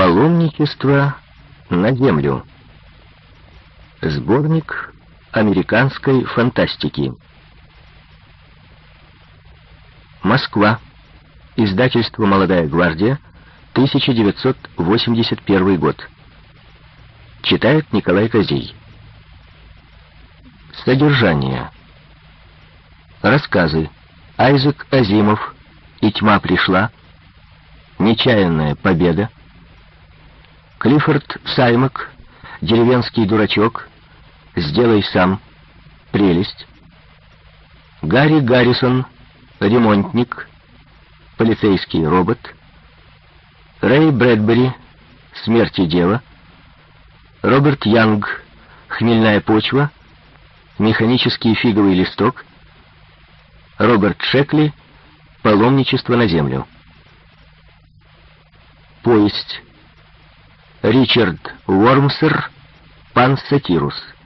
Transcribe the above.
Паломничество на Землю. Сборник американской фантастики. Москва. Издательство «Молодая гвардия», 1981 год. Читает Николай Козей. Содержание. Рассказы. Айзек Азимов. «И тьма пришла». «Нечаянная победа». Клиффорд Саймак. «Деревенский дурачок». «Сделай сам». «Прелесть». Гарри Гаррисон. «Ремонтник». «Полицейский робот». Рэй Брэдбери. «Смерть и дело». Роберт Янг. «Хмельная почва». «Механический фиговый листок». Роберт Шекли. «Паломничество на Землю». Повесть. Ричард Уормсер. «Пан Сатирус».